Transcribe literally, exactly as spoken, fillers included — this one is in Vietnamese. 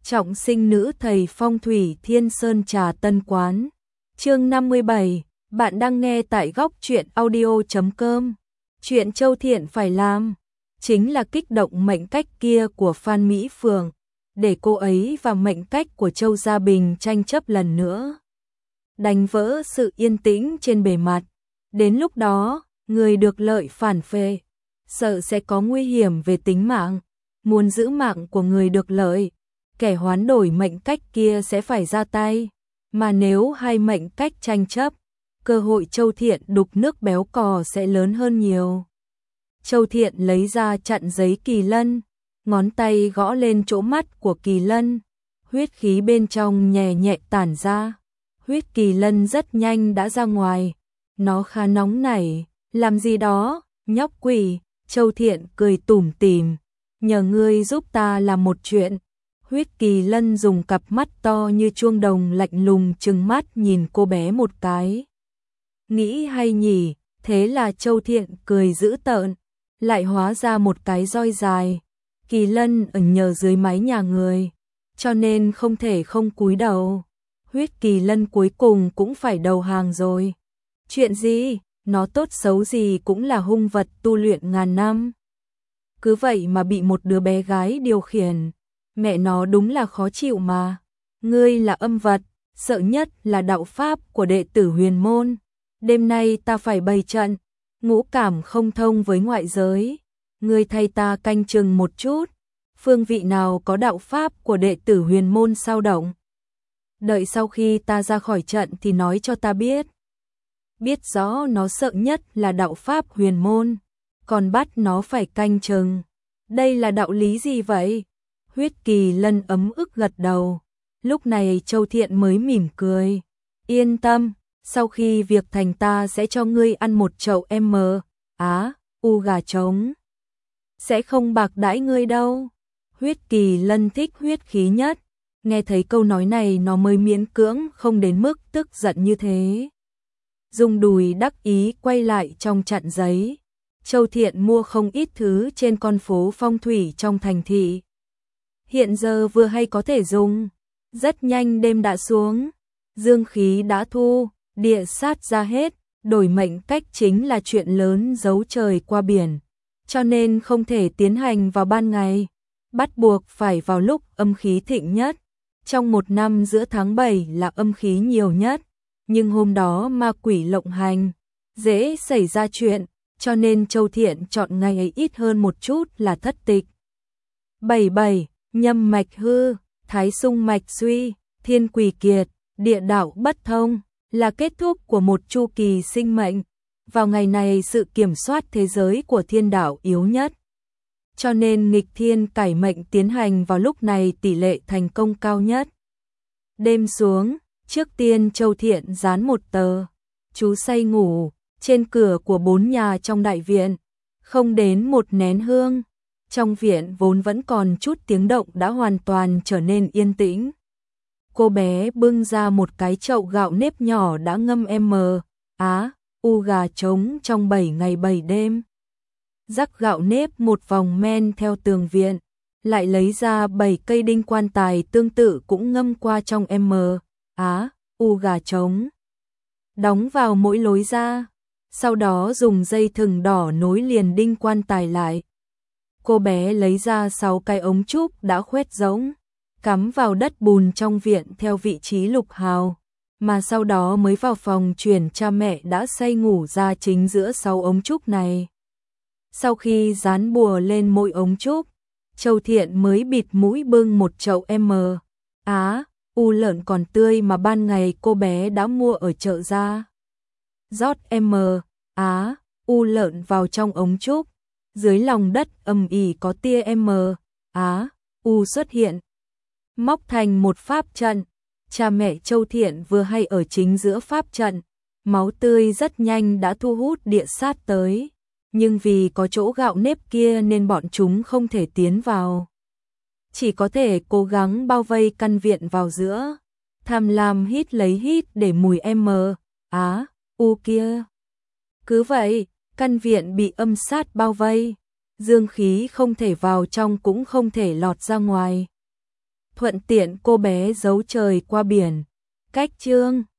Trọng sinh nữ thầy phong thủy Thiên Sơn Trà Tân Quán. Chương năm mươi bảy, bạn đang nghe tại góc truyện audio chấm com. Chuyện Châu Thiện phải làm chính là kích động mệnh cách kia của Phan Mỹ Phượng, để cô ấy và mệnh cách của Châu Gia Bình tranh chấp lần nữa, đánh vỡ sự yên tĩnh trên bề mặt. Đến lúc đó, người được lợi phản phệ, sợ sẽ có nguy hiểm về tính mạng. Muốn giữ mạng của người được lợi, kẻ hoán đổi mệnh cách kia sẽ phải ra tay. Mà nếu hai mệnh cách tranh chấp, cơ hội Châu Thiện đục nước béo cò sẽ lớn hơn nhiều. Châu Thiện lấy ra chặn giấy kỳ lân, ngón tay gõ lên chỗ mắt của kỳ lân, huyết khí bên trong nhẹ nhẹ tản ra. Huyết kỳ lân rất nhanh đã ra ngoài, nó khá nóng nảy. Làm gì đó, nhóc quỷ? Châu Thiện cười tủm tỉm, nhờ ngươi giúp ta làm một chuyện. Huyết kỳ lân dùng cặp mắt to như chuông đồng lạnh lùng trừng mắt nhìn cô bé một cái. Nghĩ hay nhỉ? Thế là Châu Thiện cười dữ tợn, lại hóa ra một cái roi dài. Kỳ lân ở nhờ dưới mái nhà người, cho nên không thể không cúi đầu. Huyết kỳ lân cuối cùng cũng phải đầu hàng rồi. Chuyện gì? Nó tốt xấu gì cũng là hung vật tu luyện ngàn năm. Cứ vậy mà bị một đứa bé gái điều khiển. Mẹ nó đúng là khó chịu mà. Ngươi là âm vật, sợ nhất là đạo pháp của đệ tử huyền môn. Đêm nay ta phải bày trận, ngũ cảm không thông với ngoại giới. Ngươi thay ta canh chừng một chút, phương vị nào có đạo pháp của đệ tử huyền môn sao động. Đợi sau khi ta ra khỏi trận thì nói cho ta biết. Biết rõ nó sợ nhất là đạo pháp huyền môn, còn bắt nó phải canh chừng. Đây là đạo lý gì vậy? Huyết kỳ lân ấm ức gật đầu. Lúc này Châu Thiện mới mỉm cười. Yên tâm, sau khi việc thành ta sẽ cho ngươi ăn một chậu M, á, u gà trống. Sẽ không bạc đãi ngươi đâu. Huyết kỳ lân thích huyết khí nhất. Nghe thấy câu nói này nó mới miễn cưỡng không đến mức tức giận như thế. Dùng đùi đắc ý quay lại trong chặn giấy. Châu Thiện mua không ít thứ trên con phố phong thủy trong thành thị. Hiện giờ vừa hay có thể dùng. Rất nhanh đêm đã xuống, dương khí đã thu, địa sát ra hết. Đổi mệnh cách chính là chuyện lớn giấu trời qua biển, cho nên không thể tiến hành vào ban ngày, bắt buộc phải vào lúc âm khí thịnh nhất. Trong một năm giữa tháng bảy là âm khí nhiều nhất, nhưng hôm đó ma quỷ lộng hành, dễ xảy ra chuyện, cho nên Châu Thiện chọn ngày ấy ít hơn một chút là thất tịch. bảy bảy. Nhâm mạch hư, thái xung mạch suy, thiên quỷ kiệt, địa đạo bất thông, là kết thúc của một chu kỳ sinh mệnh. Vào ngày này sự kiểm soát thế giới của thiên đạo yếu nhất, cho nên nghịch thiên cải mệnh tiến hành vào lúc này tỷ lệ thành công cao nhất. Đêm xuống, trước tiên Châu Thiện dán một tờ chú say ngủ trên cửa của bốn nhà trong đại viện, không đến một nén hương. Trong viện vốn vẫn còn chút tiếng động đã hoàn toàn trở nên yên tĩnh. Cô bé bưng ra một cái chậu gạo nếp nhỏ đã ngâm M, á, u gà trống trong bảy ngày bảy đêm. Rắc gạo nếp một vòng men theo tường viện, lại lấy ra bảy cây đinh quan tài tương tự cũng ngâm qua trong M, á, u gà trống. Đóng vào mỗi lối ra, sau đó dùng dây thừng đỏ nối liền đinh quan tài lại. Cô bé lấy ra sáu cái ống trúc đã khoét rỗng, cắm vào đất bùn trong viện theo vị trí lục hào, mà sau đó mới vào phòng chuyển cha mẹ đã say ngủ ra chính giữa sáu ống trúc này. Sau khi dán bùa lên mỗi ống trúc, Châu Thiện mới bịt mũi bưng một chậu M, á, u lợn còn tươi mà ban ngày cô bé đã mua ở chợ ra. Rót M, á, u lợn vào trong ống trúc. Dưới lòng đất ầm ỉ có tia M, á, u xuất hiện, móc thành một pháp trận. Cha mẹ Châu Thiện vừa hay ở chính giữa pháp trận, máu tươi rất nhanh đã thu hút địa sát tới, nhưng vì có chỗ gạo nếp kia nên bọn chúng không thể tiến vào, chỉ có thể cố gắng bao vây căn viện vào giữa, tham lam hít lấy hít để mùi M, á, u kia. Cứ vậy, căn viện bị âm sát bao vây, dương khí không thể vào trong cũng không thể lọt ra ngoài. thuận tiện cô bé giấu trời qua biển. Cách chương